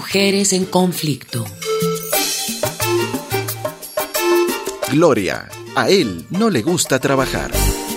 Mujeres en conflicto. Gloria, a él no le gusta trabajar.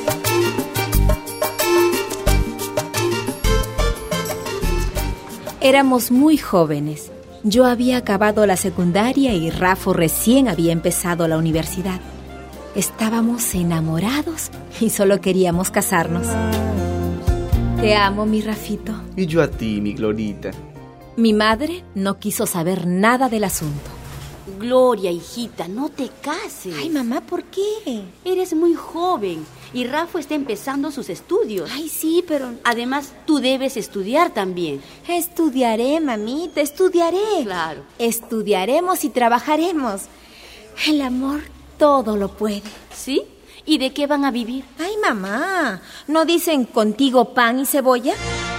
Éramos muy jóvenes. Yo había acabado la secundaria y Rafo recién había empezado la universidad. Estábamos enamorados y solo queríamos casarnos. Te amo, mi Rafito. Y yo a ti, mi Glorita. Mi madre no quiso saber nada del asunto. Gloria, hijita, no te cases. Ay, mamá, ¿por qué? Eres muy joven y Rafa está empezando sus estudios. Ay, sí, pero... Además, tú debes estudiar también. Estudiaré, mamita, estudiaré. Claro. Estudiaremos y trabajaremos. El amor todo lo puede. ¿Sí? ¿Y de qué van a vivir? Ay, mamá, ¿no dicen contigo pan y cebolla?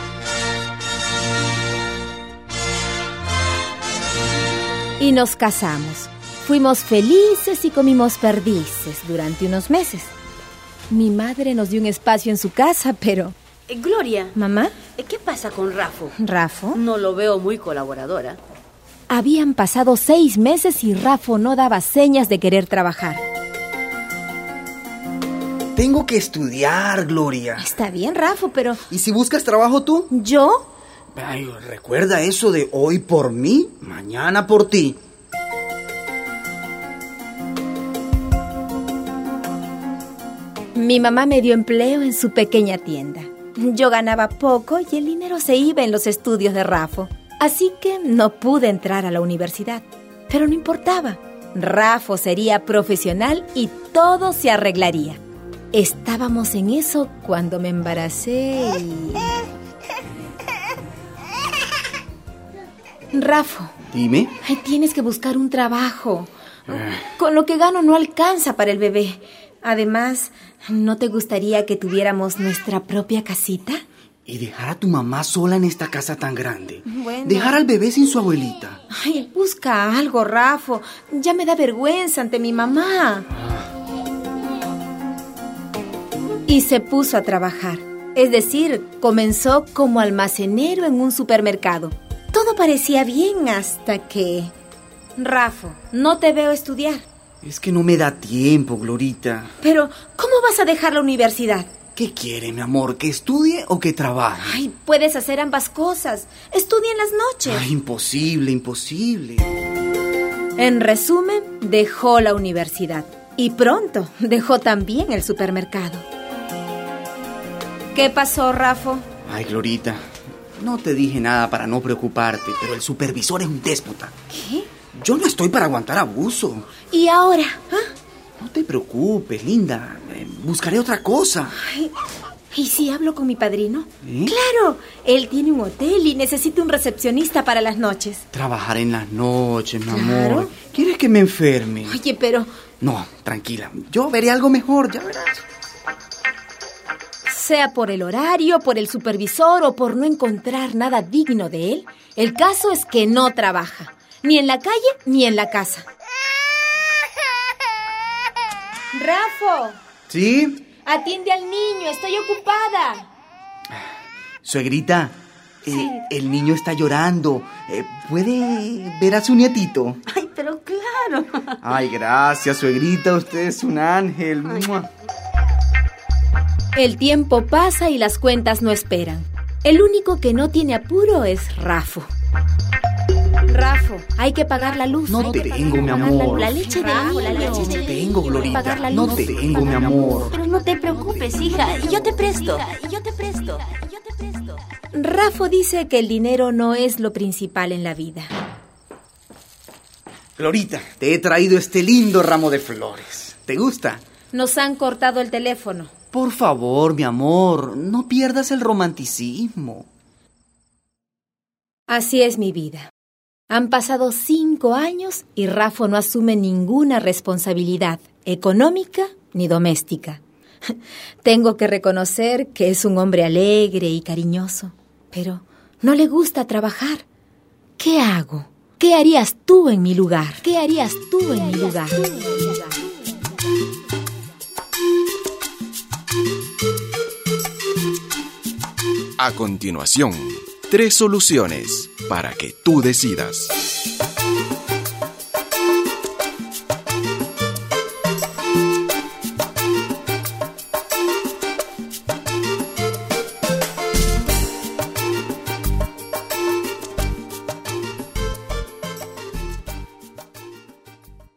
Y nos casamos. Fuimos felices y comimos perdices durante unos meses. Mi madre nos dio un espacio en su casa, pero... Gloria. ¿Mamá? ¿Qué pasa con Rafo? ¿Rafo? No lo veo muy colaboradora. Habían pasado 6 meses y Rafo no daba señas de querer trabajar. Tengo que estudiar, Gloria. Está bien, Rafo, pero... ¿Y si buscas trabajo tú? ¿Yo? Ay, recuerda eso de hoy por mí, mañana por ti. Mi mamá me dio empleo en su pequeña tienda. Yo ganaba poco y el dinero se iba en los estudios de Rafo. Así que no pude entrar a la universidad. Pero no importaba. Rafo sería profesional y todo se arreglaría. Estábamos en eso cuando me embaracé y... Rafo. Dime. Ay, tienes que buscar un trabajo. Con lo que gano no alcanza para el bebé. Además, ¿no te gustaría que tuviéramos nuestra propia casita? ¿Y dejar a tu mamá sola en esta casa tan grande? Bueno. Dejar al bebé sin su abuelita. Ay, busca algo, Rafo. Ya me da vergüenza ante mi mamá. Y se puso a trabajar. Es decir, comenzó como almacenero en un supermercado. Todo parecía bien hasta que... Rafo, no te veo estudiar. Es que no me da tiempo, Glorita. Pero, ¿cómo vas a dejar la universidad? ¿Qué quiere, mi amor? ¿Que estudie o que trabaje? Ay, puedes hacer ambas cosas. Estudia en las noches. Ay, imposible, imposible. En resumen, dejó la universidad. Y pronto dejó también el supermercado. ¿Qué pasó, Rafo? Ay, Glorita, no te dije nada para no preocuparte, pero el supervisor es un déspota. ¿Qué? Yo no estoy para aguantar abuso. ¿Y ahora? No te preocupes, linda. Buscaré otra cosa. Ay, ¿y si hablo con mi padrino? ¿Eh? Claro, él tiene un hotel y necesita un recepcionista para las noches. Trabajar en las noches, mi Claro. amor. ¿Quieres que me enferme? Oye, pero... No, tranquila. Yo veré algo mejor, ya verás. Sea por el horario, por el supervisor o por no encontrar nada digno de él, el caso es que no trabaja. Ni en la calle, ni en la casa. ¡Rafo! ¿Sí? Atiende al niño, estoy ocupada. Suegrita, el niño está llorando. ¿Puede ver a su nietito? Ay, pero claro. Ay, gracias, suegrita. Usted es un ángel. ¡Mua! El tiempo pasa y las cuentas no esperan. El único que no tiene apuro es Rafo. Rafo, hay que pagar la luz. No tengo, mi amor. La leche de agua, la leche de... No tengo, Glorita. Pagar la No luz. tengo, mi amor. Pero no te preocupes, hija. Yo te presto. Rafo dice que el dinero no es lo principal en la vida. Glorita, te he traído este lindo ramo de flores. ¿Te gusta? Nos han cortado el teléfono. Por favor, mi amor, no pierdas el romanticismo. Así es mi vida. Han pasado 5 años y Rafo no asume ninguna responsabilidad económica ni doméstica. Tengo que reconocer que es un hombre alegre y cariñoso, pero no le gusta trabajar. ¿Qué hago? ¿Qué harías tú en mi lugar? ¿Qué harías tú en mi lugar? A continuación, 3 soluciones. para que tú decidas.